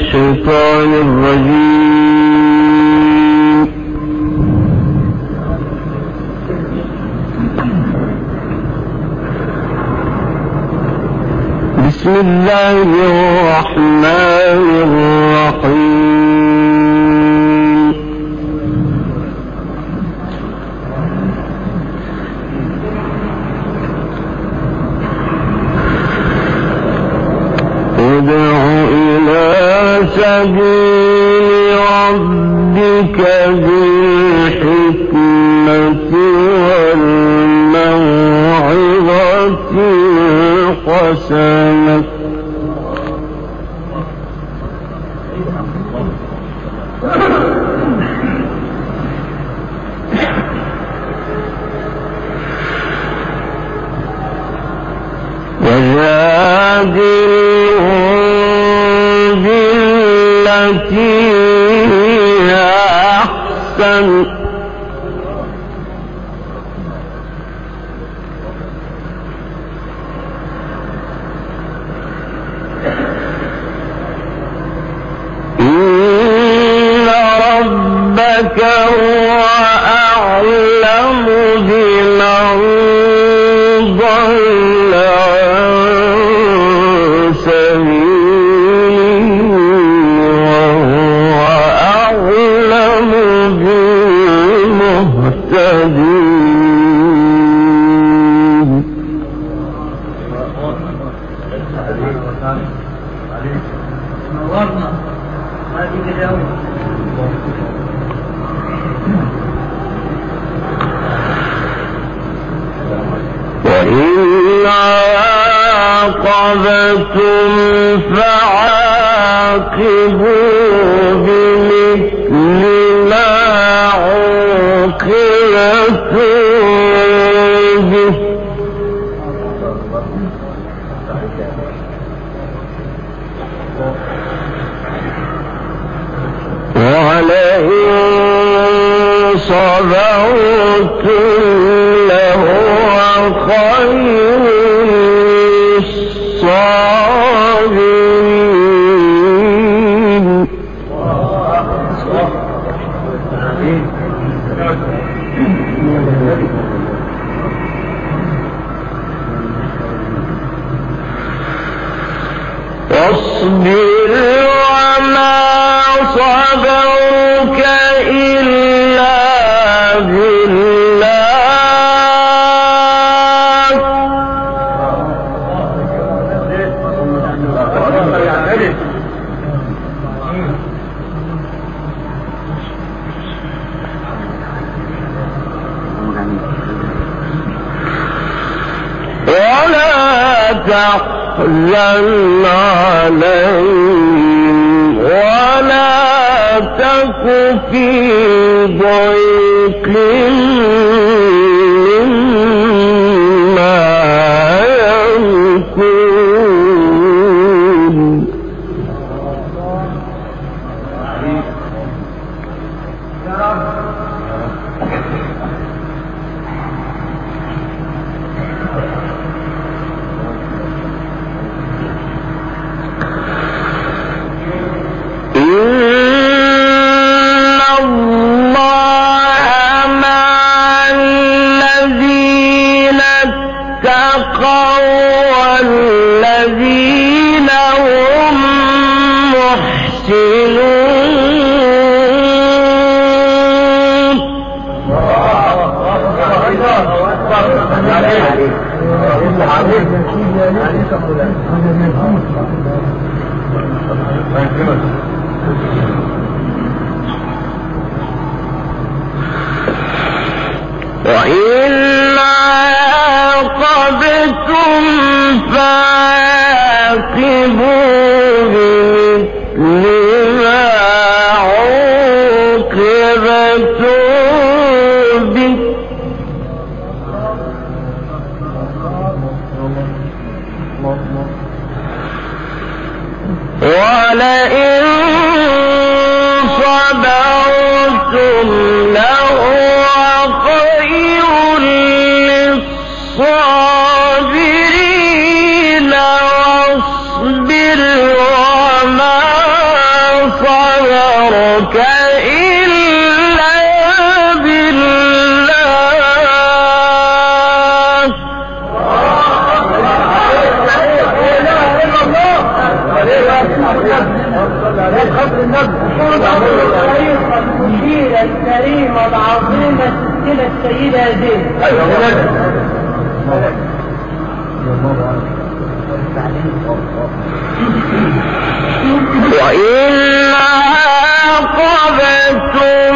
الشيطان الرجيم. بسم الله الرحمن الرحيم. ادع إلى سبيل ربك بالحكمة والموعظة الحسنة وجادلهم بالتي هي أحسن إن ربك هو أعلم بمن ضل عن سبيله وهو أعلم بالمهتدين. وإن عاقبتم فعاقبوا بمثل ما عوقبتم به ولئن صبرتم لهو خير للصابرين. واصبر وما صبرك إلا بالله ولا تحزن عليهم ولا تك في ضيق مما يمكرون. والذين هم محسنون. وإن عاقبتم فعاقبوا بمثل ما عوقبتم به ولئن صبرتم لهو خير للصابرين واصبر وما السيدة يا زين. وإن عاقبتم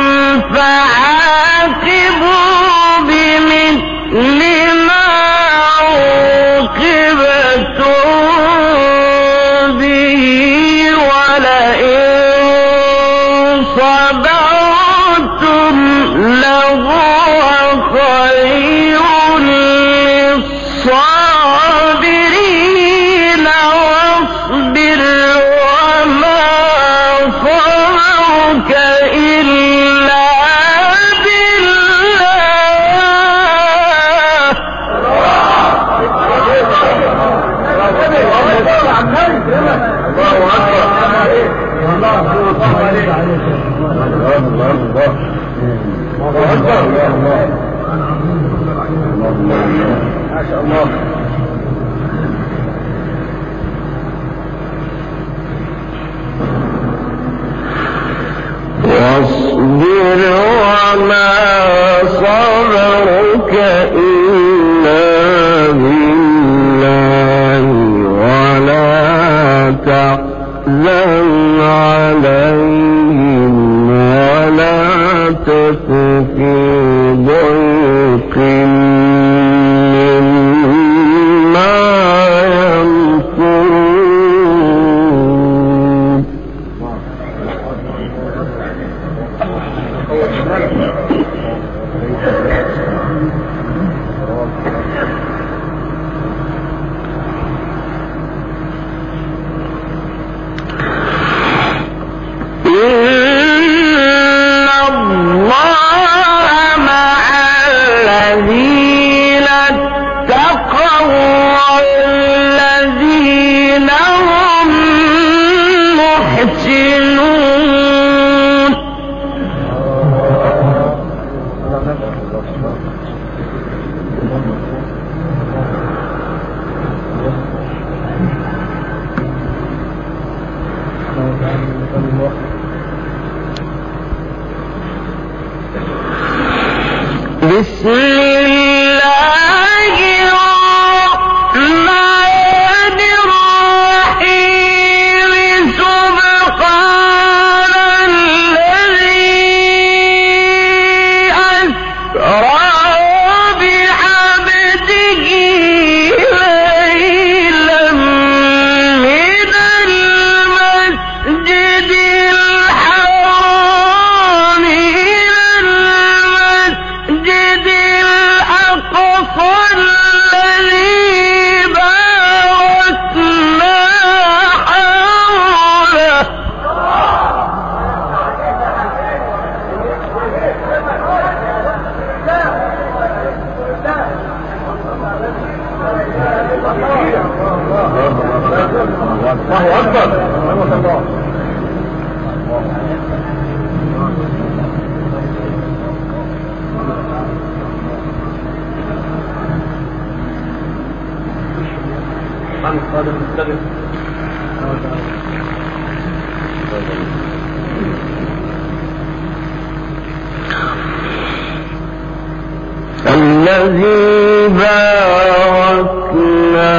فعاقبوا بمثل ما عوقبتم به ولئن صبرتم لهو خير للصابرين واصبر وما صبرك إلا بالله. واصبر وما صبرك إلا بالله ولا تحزن عليهم ولا تك في ضيق مما يمكرون. بسم الله الرحمن الرحيم. سبحان الذي أسرى بعبده ليلا من المسجد الحرام إلى المسجد الأقصى الذي باركنا حوله. الله أكبر. الذي باركنا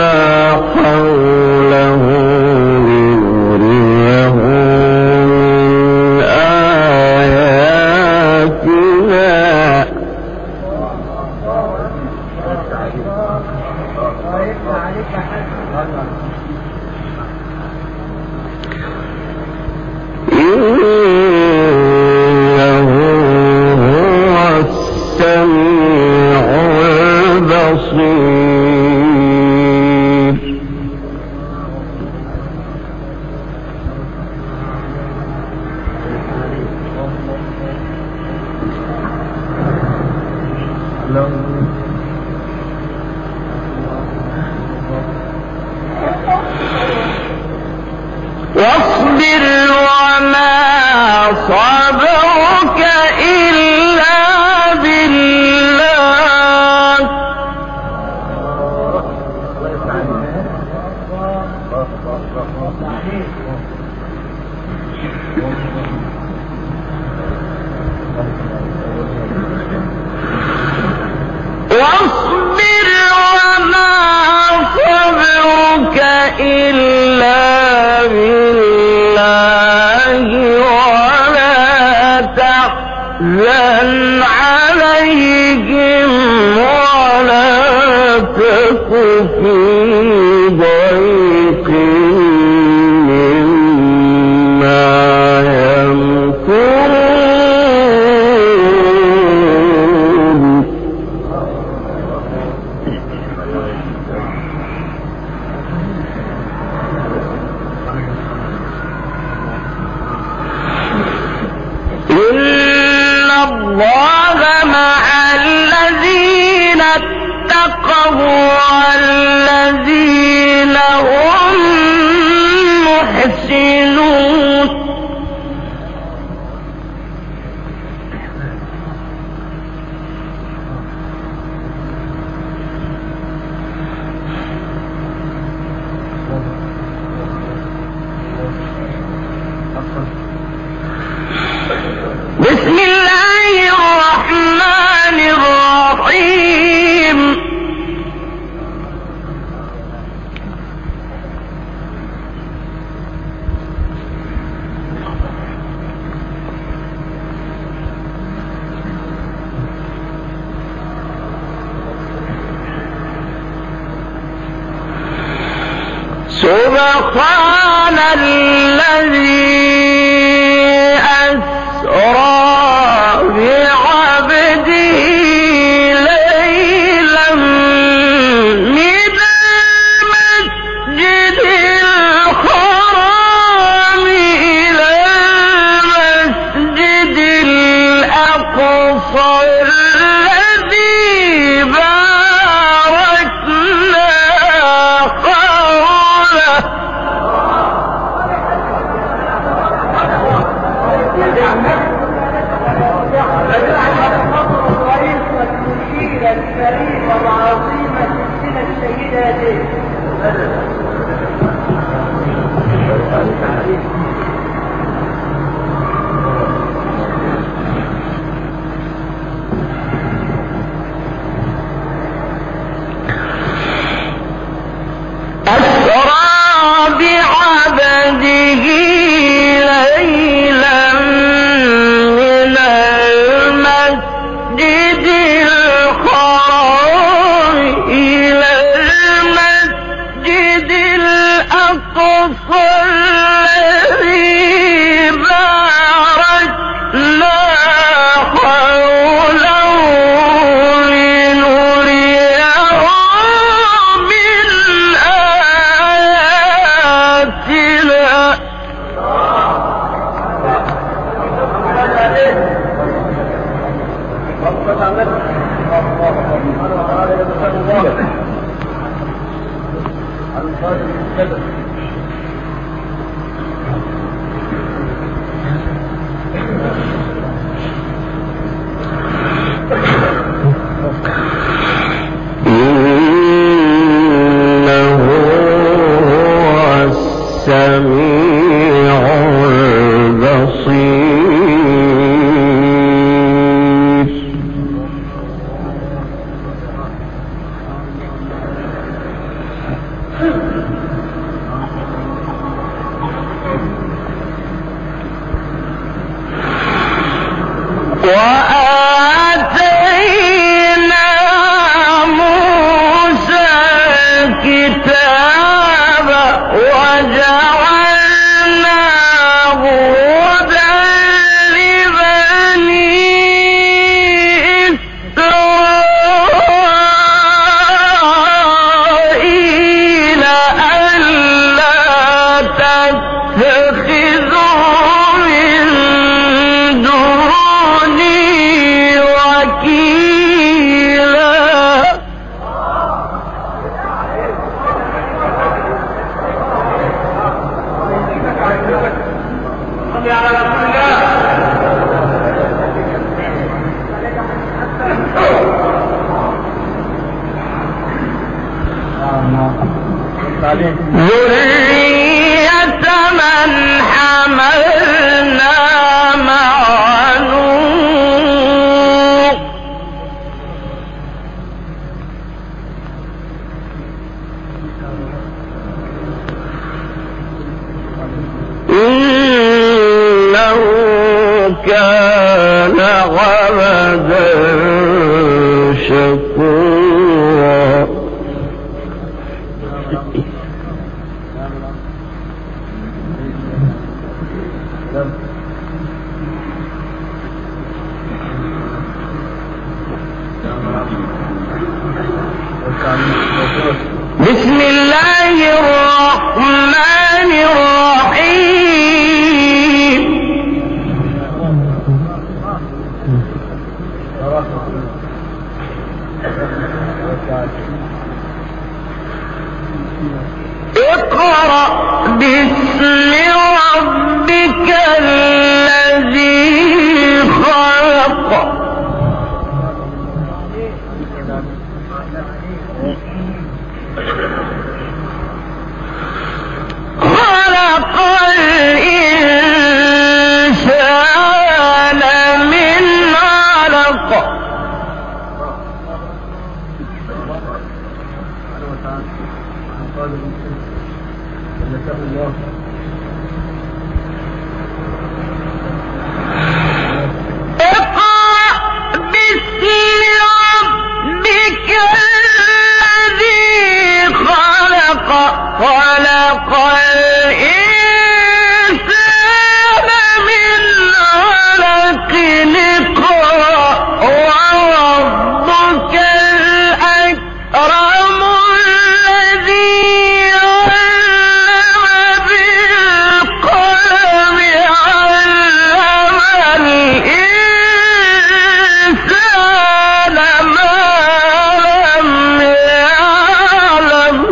حوله لنريه من آياتنا. إنه هو السميع البصير. واصبر وما صبرك إلا بالله إلا بالله ولا تحزن عليهم ولا تك في ضيق مما يمكرون. إن الله مع الذين اتقوا والذين هم محسنون. بسم الله الرحمن الرحيم. سبحان الذي أسرى بعبده ليلا من المسجد الحرام إلى المسجد الأقصى الذي باركنا حوله الكريمة العظيمة من الشهيدات. أسرى بعبده ليلا من المسجد الحرام إلى المسجد الأقصى الذي باركنا حوله لنريه من آياتنا. إنه هو السميع البصير. وآتينا موسى الكتاب وجعلناه هدى لبني إسرائيل ألا تتخذوا من دوني وكيلا. ذرية من حملنا مع نوح. كان عبدا شكورا. بسم الله الرحمن الرحيم. اقرأ باسم ربك الذي خلق. خلق الإنسان من علق. اقرأ باسم ربك الذي خلق. خلق الإنسان من علق. اقرأ وربك الأكرم الذي علم بالقلم. علم الإنسان ما لم يعلم.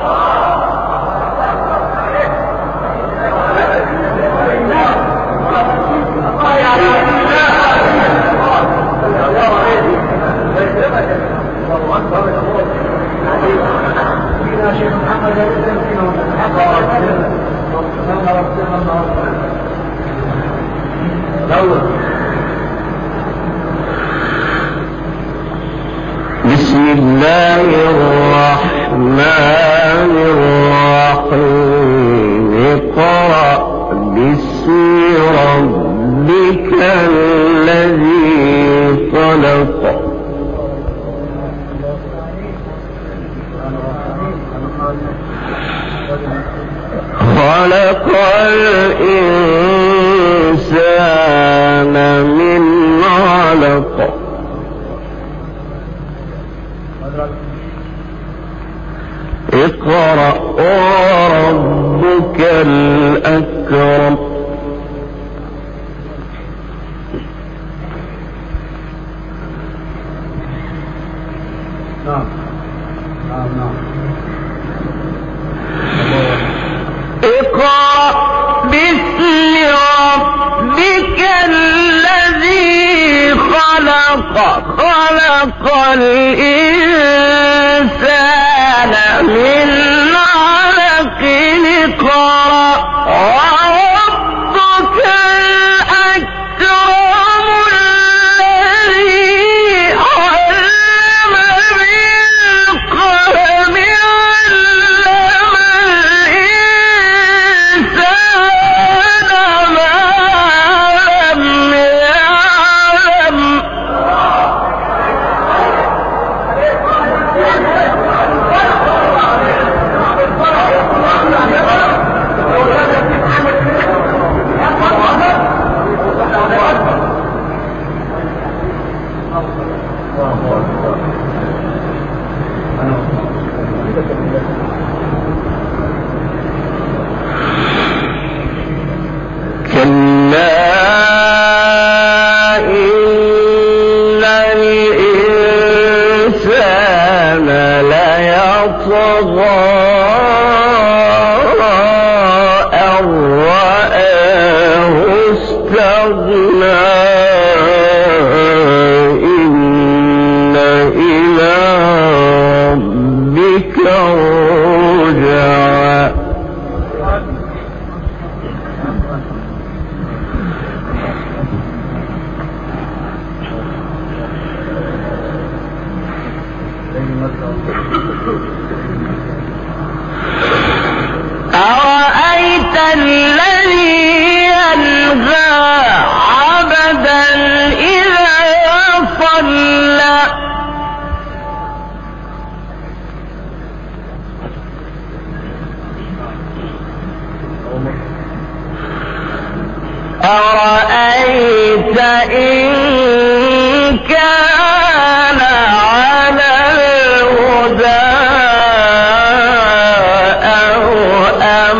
بسم الله الرحمن الرحيم. اقرأ باسم ربك الذي خلق. خلق الإنسان من علق. اقرأ وربك الأكرم. اقرأ باسم ربك الذي خلق. خلق الإنسان من علق. اقرأ وربك الأكرم الذي علم بالقلم. علم الإنسان ما لم يعلم.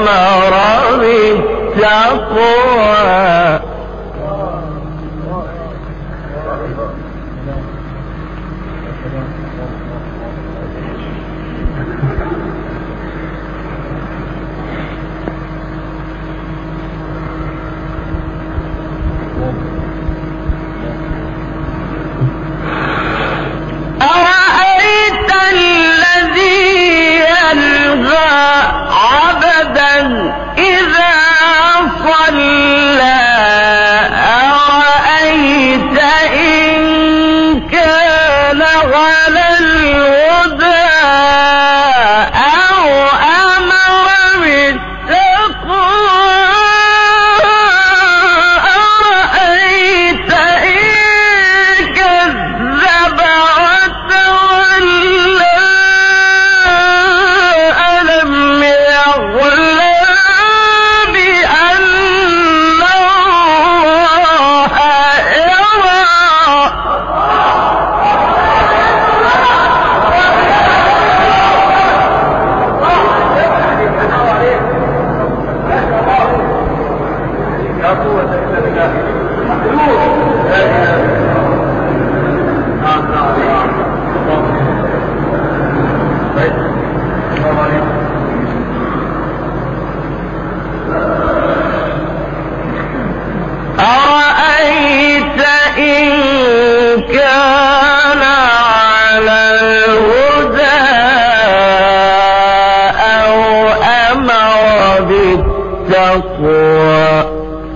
أمر بالتقوى أرأيت الذي ينهى عبدا إذا صلى أرأيت إن كان على الهدى أو أمر بالتقوى أرأيت إن كذب وتولى ألم يعلم بأن الله يرى لا قوة إلا بالله. أرأيت إن كان على الهدى أو أمر بالتقوى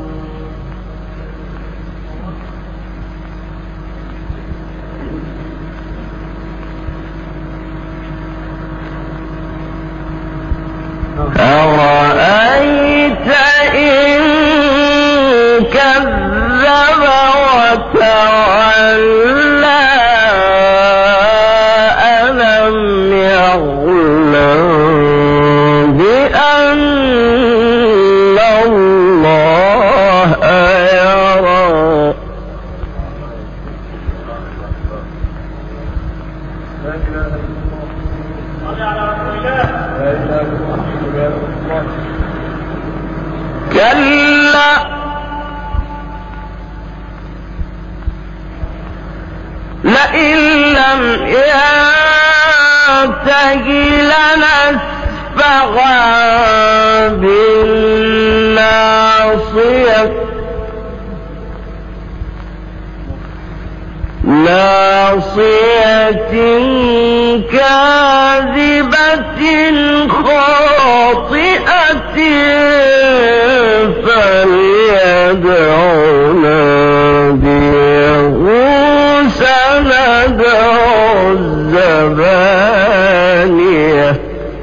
أرأيت إن كذب وتولى ألم يعلم بأن الله يرى لا إله إلا الله. صل على رسول الله. لا إله إلا الله. كلا لئن لم ينته لنسفعا بالناصية ناصية كاذبة خاطئة فليدع ناديه سندع الزبانية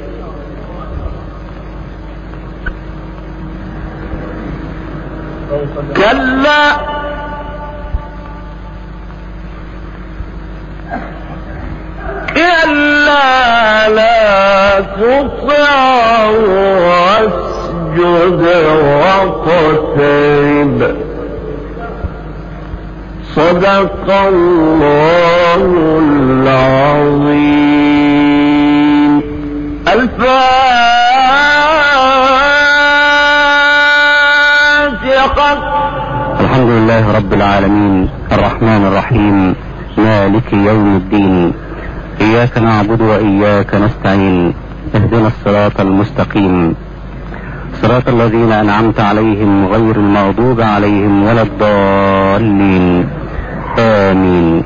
كلا كلا لا تطعه واسجد واقترب صدق الله العظيم. الفاتحة. الحمد لله رب العالمين الرحمن الرحيم مالك يوم الدين إياك نعبد وإياك نستعين اهدنا الصراط المستقيم صراط الذين أنعمت عليهم غير المغضوب عليهم ولا الضالين آمين.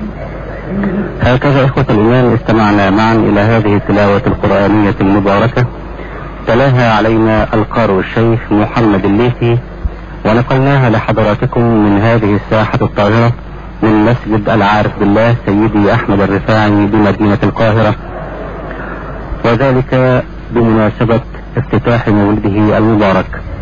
هكذا إخوة الإيمان استمعنا معا إلى هذه التلاوة القرآنية المباركة تلاها علينا القارئ الشيخ محمد الليثي ونقلناها لحضراتكم من هذه الساحة الطاهرة من مسجد العارف بالله سيدي أحمد الرفاعي بمدينة القاهرة، وذلك بمناسبة افتتاح مولده المبارك.